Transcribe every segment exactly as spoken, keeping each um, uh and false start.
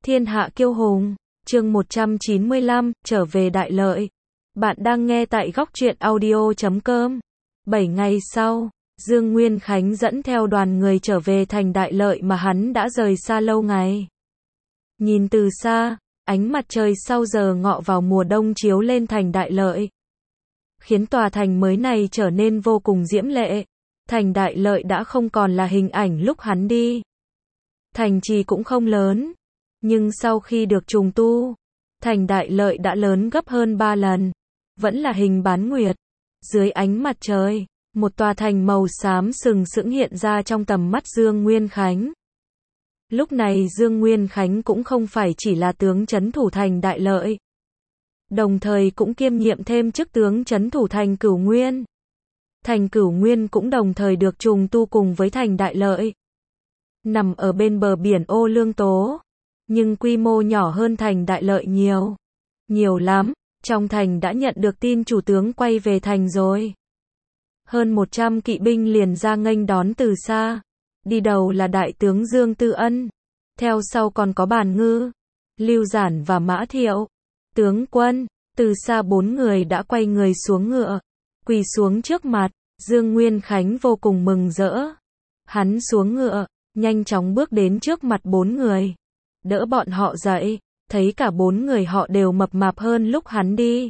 Thiên hạ kiêu hùng, chương một trăm chín mươi lăm, trở về Đại Lợi. Bạn đang nghe tại góc truyện audio chấm com. Bảy ngày sau, Dương Nguyên Khánh dẫn theo đoàn người trở về thành Đại Lợi mà hắn đã rời xa lâu ngày. Nhìn từ xa, ánh mặt trời sau giờ ngọ vào mùa đông chiếu lên thành Đại Lợi, khiến tòa thành mới này trở nên vô cùng diễm lệ. Thành Đại Lợi đã không còn là hình ảnh lúc hắn đi. Thành trì cũng không lớn, nhưng sau khi được trùng tu, thành Đại Lợi đã lớn gấp hơn ba lần, vẫn là hình bán nguyệt. Dưới ánh mặt trời, một tòa thành màu xám sừng sững hiện ra trong tầm mắt Dương Nguyên Khánh. Lúc này Dương Nguyên Khánh cũng không phải chỉ là tướng trấn thủ thành Đại Lợi, đồng thời cũng kiêm nhiệm thêm chức tướng trấn thủ thành Cửu Nguyên. Thành Cửu Nguyên cũng đồng thời được trùng tu cùng với thành Đại Lợi. Nằm ở bên bờ biển Ô Lương Tố, nhưng quy mô nhỏ hơn thành Đại Lợi nhiều. Nhiều lắm, trong thành đã nhận được tin chủ tướng quay về thành rồi. Hơn một trăm kỵ binh liền ra nghênh đón từ xa. Đi đầu là đại tướng Dương Tư Ân, theo sau còn có Bàn Ngư, Lưu Giản và Mã Thiệu. Tướng quân, từ xa bốn người đã quay người xuống ngựa, quỳ xuống trước mặt. Dương Nguyên Khánh vô cùng mừng rỡ. Hắn xuống ngựa, nhanh chóng bước đến trước mặt bốn người, đỡ bọn họ dậy, thấy cả bốn người họ đều mập mạp hơn lúc hắn đi.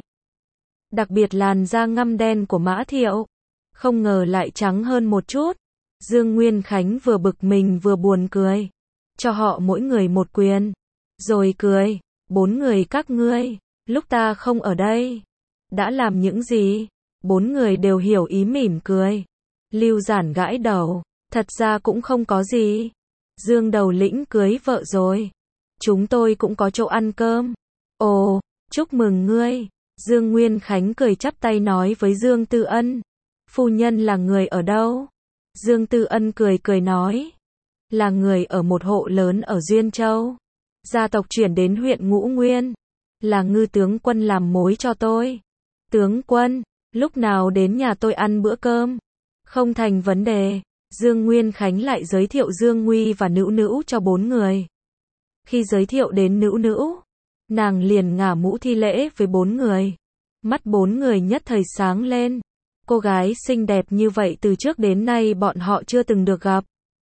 Đặc biệt làn da ngăm đen của Mã Thiệu, không ngờ lại trắng hơn một chút. Dương Nguyên Khánh vừa bực mình vừa buồn cười, cho họ mỗi người một quyền, rồi cười, bốn người các ngươi, lúc ta không ở đây, đã làm những gì? Bốn người đều hiểu ý mỉm cười. Lưu Giản gãi đầu, thật ra cũng không có gì. Dương đầu lĩnh cưới vợ rồi. Chúng tôi cũng có chỗ ăn cơm. Ồ, chúc mừng ngươi. Dương Nguyên Khánh cười chắp tay nói với Dương Tư Ân. Phu nhân là người ở đâu? Dương Tư Ân cười cười nói. Là người ở một hộ lớn ở Duyên Châu. Gia tộc chuyển đến huyện Ngũ Nguyên. Là Ngư tướng quân làm mối cho tôi. Tướng quân, lúc nào đến nhà tôi ăn bữa cơm? Không thành vấn đề. Dương Nguyên Khánh lại giới thiệu Dương Nguy và Nữu Nữu cho bốn người. Khi giới thiệu đến Nữu Nữu, nàng liền ngả mũ thi lễ với bốn người. Mắt bốn người nhất thời sáng lên. Cô gái xinh đẹp như vậy từ trước đến nay bọn họ chưa từng được gặp.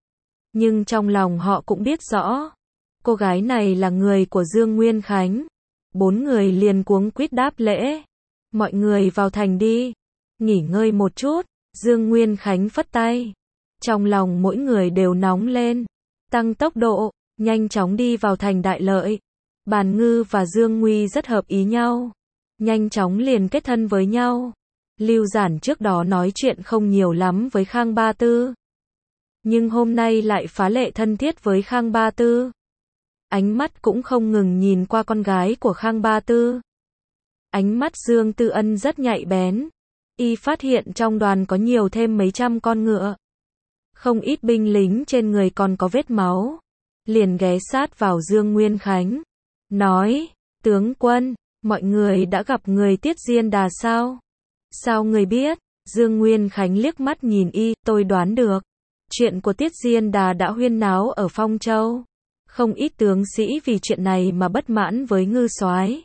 Nhưng trong lòng họ cũng biết rõ, cô gái này là người của Dương Nguyên Khánh. Bốn người liền cuống quýt đáp lễ. Mọi người vào thành đi, nghỉ ngơi một chút. Dương Nguyên Khánh phất tay. Trong lòng mỗi người đều nóng lên, tăng tốc độ, nhanh chóng đi vào thành Đại Lợi. Bàn Ngư và Dương Nguy rất hợp ý nhau, nhanh chóng liền kết thân với nhau. Lưu Giản trước đó nói chuyện không nhiều lắm với Khang Ba Tư, nhưng hôm nay lại phá lệ thân thiết với Khang Ba Tư. Ánh mắt cũng không ngừng nhìn qua con gái của Khang Ba Tư. Ánh mắt Dương Tư Ân rất nhạy bén. Y phát hiện trong đoàn có nhiều thêm mấy trăm con ngựa. Không ít binh lính trên người còn có vết máu. Liền ghé sát vào Dương Nguyên Khánh. Nói, tướng quân, mọi người đã gặp người Tiết Diên Đà sao? Sao người biết? Dương Nguyên Khánh liếc mắt nhìn y, tôi đoán được. Chuyện của Tiết Diên Đà đã huyên náo ở Phong Châu. Không ít tướng sĩ vì chuyện này mà bất mãn với Ngư soái.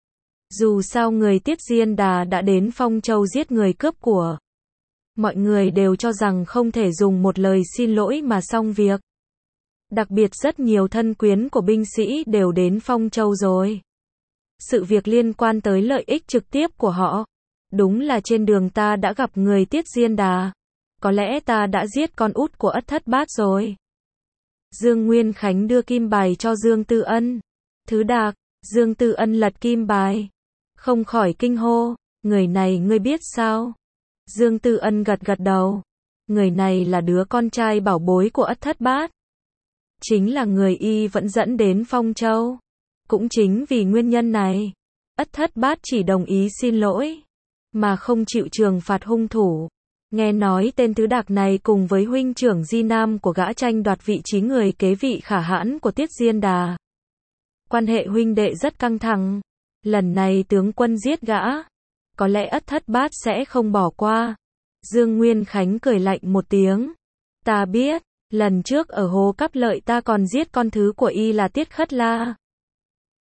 Dù sao người Tiết Diên Đà đã đến Phong Châu giết người cướp của. Mọi người đều cho rằng không thể dùng một lời xin lỗi mà xong việc. Đặc biệt rất nhiều thân quyến của binh sĩ đều đến Phong Châu rồi. Sự việc liên quan tới lợi ích trực tiếp của họ. Đúng là trên đường ta đã gặp người Tiết Diên Đà. Có lẽ ta đã giết con út của Ất Thất Bát rồi. Dương Nguyên Khánh đưa kim bài cho Dương Tư Ân. Thứ Đạc, Dương Tư Ân lật kim bài. Không khỏi kinh hô, người này ngươi biết sao? Dương Tư Ân gật gật đầu. Người này là đứa con trai bảo bối của Ất Thất Bát. Chính là người y vẫn dẫn đến Phong Châu. Cũng chính vì nguyên nhân này, Ất Thất Bát chỉ đồng ý xin lỗi, mà không chịu trừng phạt hung thủ. Nghe nói tên Tứ Đạc này cùng với huynh trưởng Di Nam của gã tranh đoạt vị trí người kế vị khả hãn của Tiết Diên Đà. Quan hệ huynh đệ rất căng thẳng. Lần này tướng quân giết gã, có lẽ Ất Thất Bát sẽ không bỏ qua. Dương Nguyên Khánh cười lạnh một tiếng. Ta biết, lần trước ở Hồ Cáp Lợi ta còn giết con thứ của y là Tiết Khất La.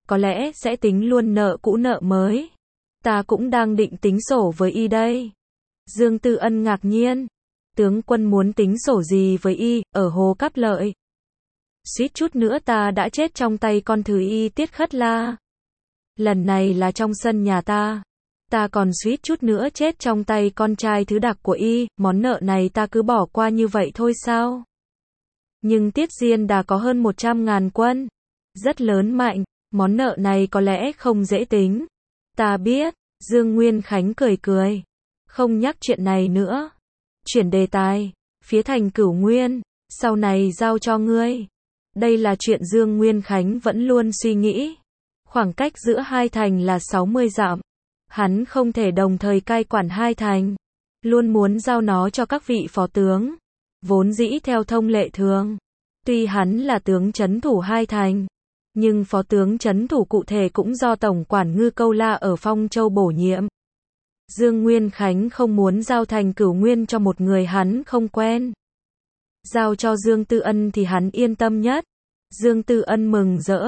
có lẽ sẽ tính luôn nợ cũ nợ mới. Ta cũng đang định tính sổ với y đây. Dương Tư Ân ngạc nhiên. Tướng quân muốn tính sổ gì với y, ở Hồ Cáp Lợi? Suýt chút nữa ta đã chết trong tay con thứ y Tiết Khất La. Lần này là trong sân nhà ta. Ta còn suýt chút nữa chết trong tay con trai thứ đặc của y, món nợ này ta cứ bỏ qua như vậy thôi sao? Nhưng Tiết Diên đã có hơn một trăm ngàn quân. Rất lớn mạnh, món nợ này có lẽ không dễ tính. Ta biết, Dương Nguyên Khánh cười cười. Không nhắc chuyện này nữa. Chuyển đề tài, phía thành Cửu Nguyên, sau này giao cho ngươi. Đây là chuyện Dương Nguyên Khánh vẫn luôn suy nghĩ. Khoảng cách giữa hai thành là sáu mươi dặm. Hắn không thể đồng thời cai quản hai thành. Luôn muốn giao nó cho các vị phó tướng. Vốn dĩ theo thông lệ thường. Tuy hắn là tướng trấn thủ hai thành. Nhưng phó tướng trấn thủ cụ thể cũng do Tổng quản Ngư Câu La ở Phong Châu bổ nhiệm. Dương Nguyên Khánh không muốn giao thành Cửu Nguyên cho một người hắn không quen. Giao cho Dương Tư Ân thì hắn yên tâm nhất. Dương Tư Ân mừng rỡ.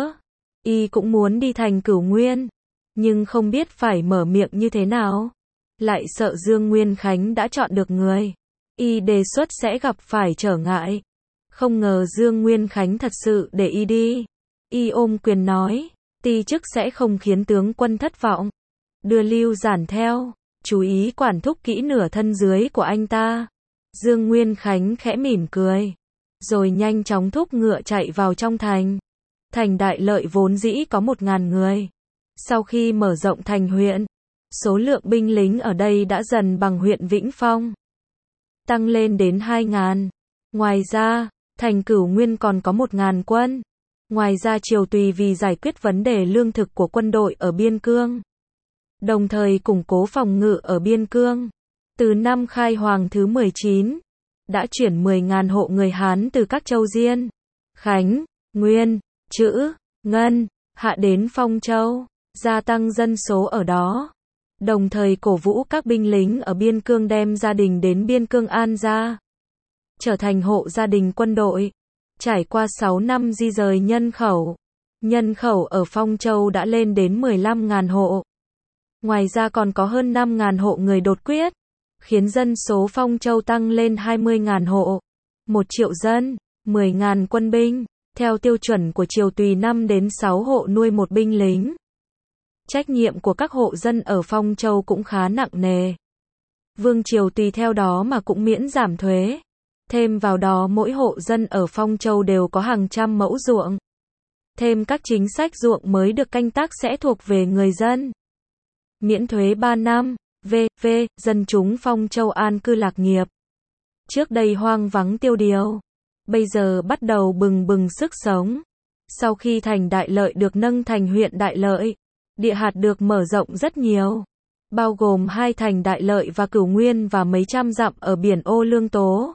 Y cũng muốn đi thành Cửu Nguyên. Nhưng không biết phải mở miệng như thế nào. Lại sợ Dương Nguyên Khánh đã chọn được người. Y đề xuất sẽ gặp phải trở ngại. Không ngờ Dương Nguyên Khánh thật sự để y đi. Y ôm quyền nói. Ti chức sẽ không khiến tướng quân thất vọng. Đưa Lưu Giản theo. Chú ý quản thúc kỹ nửa thân dưới của anh ta. Dương Nguyên Khánh khẽ mỉm cười. Rồi nhanh chóng thúc ngựa chạy vào trong thành. Thành Đại Lợi vốn dĩ có một ngàn người. Sau khi mở rộng thành huyện, số lượng binh lính ở đây đã dần bằng huyện Vĩnh Phong. Tăng lên đến hai ngàn. Ngoài ra, thành Cửu Nguyên còn có một ngàn quân. Ngoài ra Triều Tùy vì giải quyết vấn đề lương thực của quân đội ở biên cương. Đồng thời củng cố phòng ngự ở biên cương. Từ năm khai hoàng thứ mười chín, đã chuyển mười ngàn hộ người Hán từ các châu Diên, Khánh, Nguyên, Chữ, Ngân, Hạ đến Phong Châu, gia tăng dân số ở đó. Đồng thời cổ vũ các binh lính ở biên cương đem gia đình đến biên cương an gia. Trở thành hộ gia đình quân đội. Trải qua sáu năm di rời nhân khẩu. Nhân khẩu ở Phong Châu đã lên đến mười lăm ngàn hộ. Ngoài ra còn có hơn năm ngàn hộ người đột quyết, khiến dân số Phong Châu tăng lên hai mươi ngàn hộ, một triệu dân, mười ngàn quân binh, theo tiêu chuẩn của Triều Tùy năm đến sáu hộ nuôi một binh lính. Trách nhiệm của các hộ dân ở Phong Châu cũng khá nặng nề. Vương Triều Tùy theo đó mà cũng miễn giảm thuế. Thêm vào đó mỗi hộ dân ở Phong Châu đều có hàng trăm mẫu ruộng. Thêm các chính sách ruộng mới được canh tác sẽ thuộc về người dân. Miễn thuế ba năm, vê vê, dân chúng Phong Châu an cư lạc nghiệp. Trước đây hoang vắng tiêu điều, bây giờ bắt đầu bừng bừng sức sống. Sau khi thành Đại Lợi được nâng thành huyện Đại Lợi, địa hạt được mở rộng rất nhiều, bao gồm hai thành Đại Lợi và Cửu Nguyên và mấy trăm dặm ở biển Ô Lương Tố.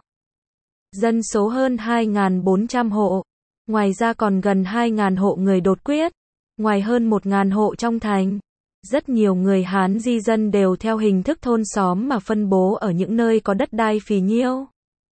Dân số hơn hai nghìn bốn trăm hộ, ngoài ra còn gần hai nghìn hộ người đột quyết, ngoài hơn một nghìn hộ trong thành. Rất nhiều người Hán di dân đều theo hình thức thôn xóm mà phân bố ở những nơi có đất đai phì nhiêu.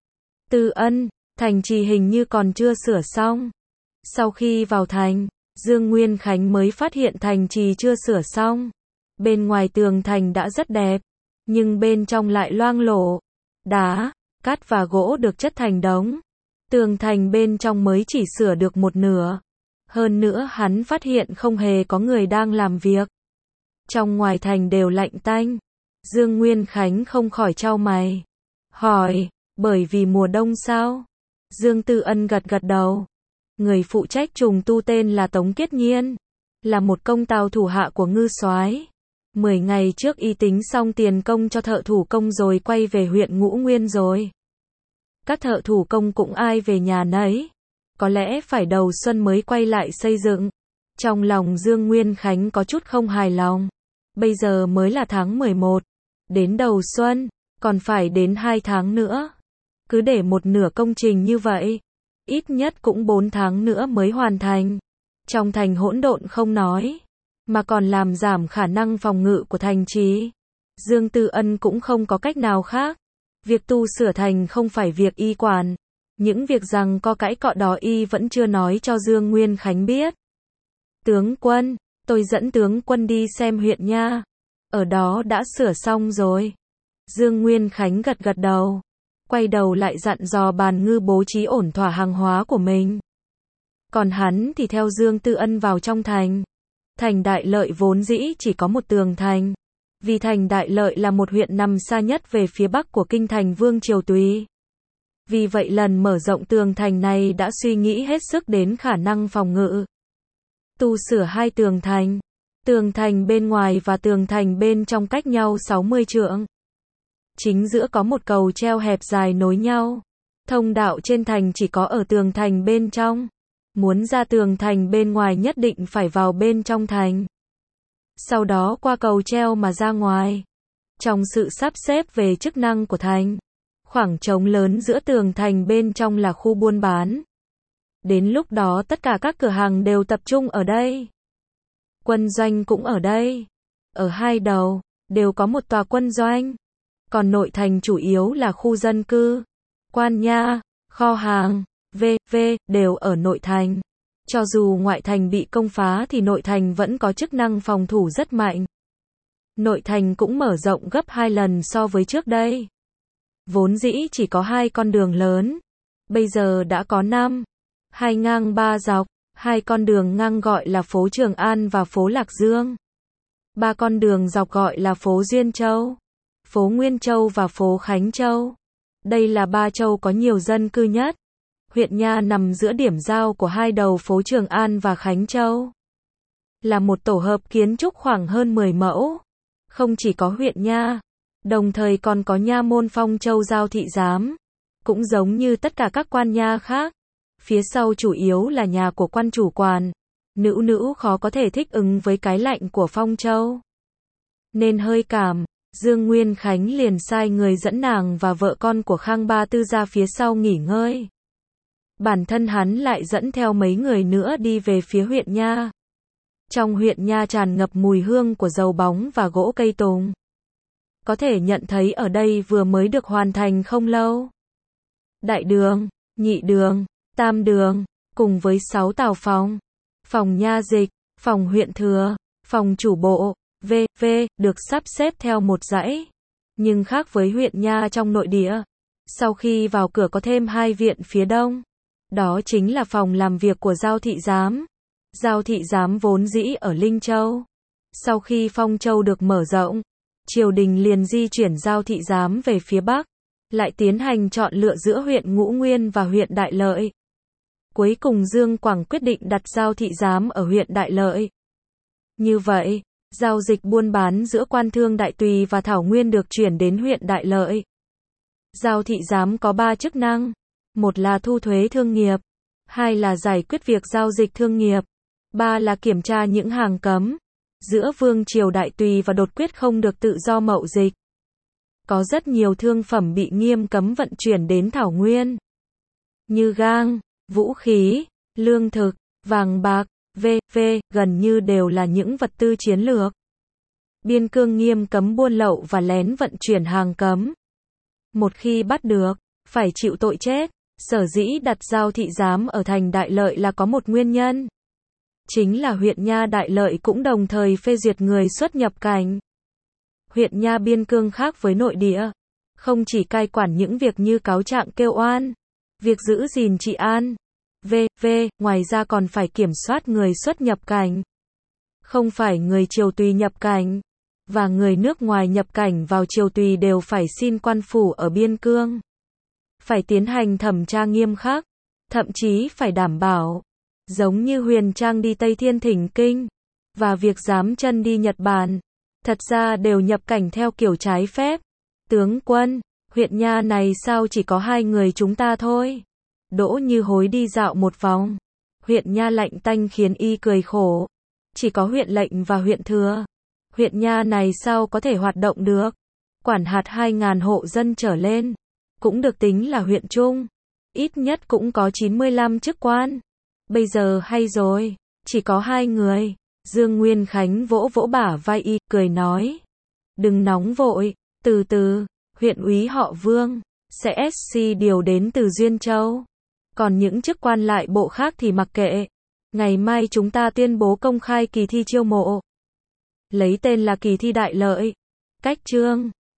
Tư Ân, thành trì hình như còn chưa sửa xong. Sau khi vào thành, Dương Nguyên Khánh mới phát hiện thành trì chưa sửa xong. Bên ngoài tường thành đã rất đẹp, nhưng bên trong lại loang lổ. Đá, cát và gỗ được chất thành đống. Tường thành bên trong mới chỉ sửa được một nửa. Hơn nữa hắn phát hiện không hề có người đang làm việc. Trong ngoài thành đều lạnh tanh. Dương Nguyên Khánh không khỏi chau mày. Hỏi, bởi vì mùa đông sao? Dương Tư Ân gật gật đầu. Người phụ trách trùng tu tên là Tống Kiết Nhiên. Là một công tào thủ hạ của Ngư Soái. Mười ngày trước y tính xong tiền công cho thợ thủ công rồi quay về huyện Ngũ Nguyên rồi. Các thợ thủ công cũng ai về nhà nấy. Có lẽ phải đầu xuân mới quay lại xây dựng. Trong lòng Dương Nguyên Khánh có chút không hài lòng. Bây giờ mới là tháng mười một. Đến đầu xuân, còn phải đến hai tháng nữa. Cứ để một nửa công trình như vậy. Ít nhất cũng bốn tháng nữa mới hoàn thành. Trong thành hỗn độn không nói. Mà còn làm giảm khả năng phòng ngự của thành trì. Dương Tư Ân cũng không có cách nào khác. Việc tu sửa thành không phải việc y quản. Những việc rằng có cãi cọ đó y vẫn chưa nói cho Dương Nguyên Khánh biết. Tướng quân, tôi dẫn tướng quân đi xem huyện nha. Ở đó đã sửa xong rồi. Dương Nguyên Khánh gật gật đầu. Quay đầu lại dặn dò Bàn Ngư bố trí ổn thỏa hàng hóa của mình. Còn hắn thì theo Dương Tư Ân vào trong thành. Thành Đại Lợi vốn dĩ chỉ có một tường thành. Vì thành Đại Lợi là một huyện nằm xa nhất về phía bắc của kinh thành Vương Triều Tùy. Vì vậy lần mở rộng tường thành này đã suy nghĩ hết sức đến khả năng phòng ngự. Tu sửa hai tường thành. Tường thành bên ngoài và tường thành bên trong cách nhau sáu mươi trượng. Chính giữa có một cầu treo hẹp dài nối nhau. Thông đạo trên thành chỉ có ở tường thành bên trong. Muốn ra tường thành bên ngoài nhất định phải vào bên trong thành. Sau đó qua cầu treo mà ra ngoài. Trong sự sắp xếp về chức năng của thành, khoảng trống lớn giữa tường thành bên trong là khu buôn bán. Đến lúc đó tất cả các cửa hàng đều tập trung ở đây. Quân doanh cũng ở đây. Ở hai đầu, đều có một tòa quân doanh. Còn nội thành chủ yếu là khu dân cư, quan nha, kho hàng, vân vân đều ở nội thành. Cho dù ngoại thành bị công phá thì nội thành vẫn có chức năng phòng thủ rất mạnh. Nội thành cũng mở rộng gấp hai lần so với trước đây. Vốn dĩ chỉ có hai con đường lớn, bây giờ đã có năm, hai ngang ba dọc, hai con đường ngang gọi là phố Trường An và phố Lạc Dương. Ba con đường dọc gọi là phố Duyên Châu, phố Nguyên Châu và phố Khánh Châu. Đây là ba châu có nhiều dân cư nhất. Huyện Nha nằm giữa điểm giao của hai đầu phố Trường An và Khánh Châu. Là một tổ hợp kiến trúc khoảng hơn mười mẫu. Không chỉ có huyện Nha, đồng thời còn có nha môn Phong Châu Giao Thị Giám. Cũng giống như tất cả các quan nha khác. Phía sau chủ yếu là nhà của quan chủ quản. Nữ nữ khó có thể thích ứng với cái lạnh của Phong Châu. Nên hơi cảm, Dương Nguyên Khánh liền sai người dẫn nàng và vợ con của Khang Ba Tư ra phía sau nghỉ ngơi. Bản thân hắn lại dẫn theo mấy người nữa đi về phía huyện Nha. Trong huyện Nha tràn ngập mùi hương của dầu bóng và gỗ cây tùng. Có thể nhận thấy ở đây vừa mới được hoàn thành không lâu. Đại đường, nhị đường, tam đường, cùng với sáu tào phòng, phòng nha dịch, phòng huyện thừa, phòng chủ bộ, vân vân được sắp xếp theo một dãy. Nhưng khác với huyện Nha trong nội địa, sau khi vào cửa có thêm hai viện phía đông. Đó chính là phòng làm việc của Giao Thị Giám. Giao Thị Giám vốn dĩ ở Linh Châu. Sau khi Phong Châu được mở rộng, triều đình liền di chuyển Giao Thị Giám về phía Bắc, lại tiến hành chọn lựa giữa huyện Ngũ Nguyên và huyện Đại Lợi. Cuối cùng Dương Quảng quyết định đặt Giao Thị Giám ở huyện Đại Lợi. Như vậy, giao dịch buôn bán giữa quan thương Đại Tùy và Thảo Nguyên được chuyển đến huyện Đại Lợi. Giao Thị Giám có ba chức năng. Một là thu thuế thương nghiệp, hai là giải quyết việc giao dịch thương nghiệp, ba là kiểm tra những hàng cấm giữa Vương Triều Đại Tùy và đột quyết không được tự do mậu dịch. Có rất nhiều thương phẩm bị nghiêm cấm vận chuyển đến Thảo Nguyên, như gang, vũ khí, lương thực, vàng bạc, vân vân, gần như đều là những vật tư chiến lược. Biên cương nghiêm cấm buôn lậu và lén vận chuyển hàng cấm. Một khi bắt được, phải chịu tội chết. Sở dĩ đặt Giao Thị Giám ở thành Đại Lợi là có một nguyên nhân. Chính là huyện Nha Đại Lợi cũng đồng thời phê duyệt người xuất nhập cảnh. Huyện Nha biên cương khác với nội địa. Không chỉ cai quản những việc như cáo trạng kêu oan, việc giữ gìn trị an, vân vân, ngoài ra còn phải kiểm soát người xuất nhập cảnh. Không phải người Triều Tùy nhập cảnh, và người nước ngoài nhập cảnh vào Triều Tùy đều phải xin quan phủ ở biên cương. Phải tiến hành thẩm tra nghiêm khắc, thậm chí phải đảm bảo, giống như Huyền Trang đi Tây Thiên Thỉnh Kinh, và việc giám chân đi Nhật Bản, thật ra đều nhập cảnh theo kiểu trái phép. Tướng quân, huyện Nha này sao chỉ có hai người chúng ta thôi? Đỗ Như Hối đi dạo một vòng. Huyện Nha lạnh tanh khiến y cười khổ. Chỉ có huyện lệnh và huyện thừa. Huyện Nha này sao có thể hoạt động được? Quản hạt hai ngàn hộ dân trở lên. Cũng được tính là huyện trung. Ít nhất cũng có chín mươi lăm chức quan. Bây giờ hay rồi, chỉ có hai người. Dương Nguyên Khánh vỗ vỗ bả vai y, cười nói. Đừng nóng vội, từ từ, huyện úy họ Vương, sẽ ét xê điều đến từ Duyên Châu. Còn những chức quan lại bộ khác thì mặc kệ. Ngày mai chúng ta tuyên bố công khai kỳ thi chiêu mộ. Lấy tên là kỳ thi Đại Lợi. Cách chương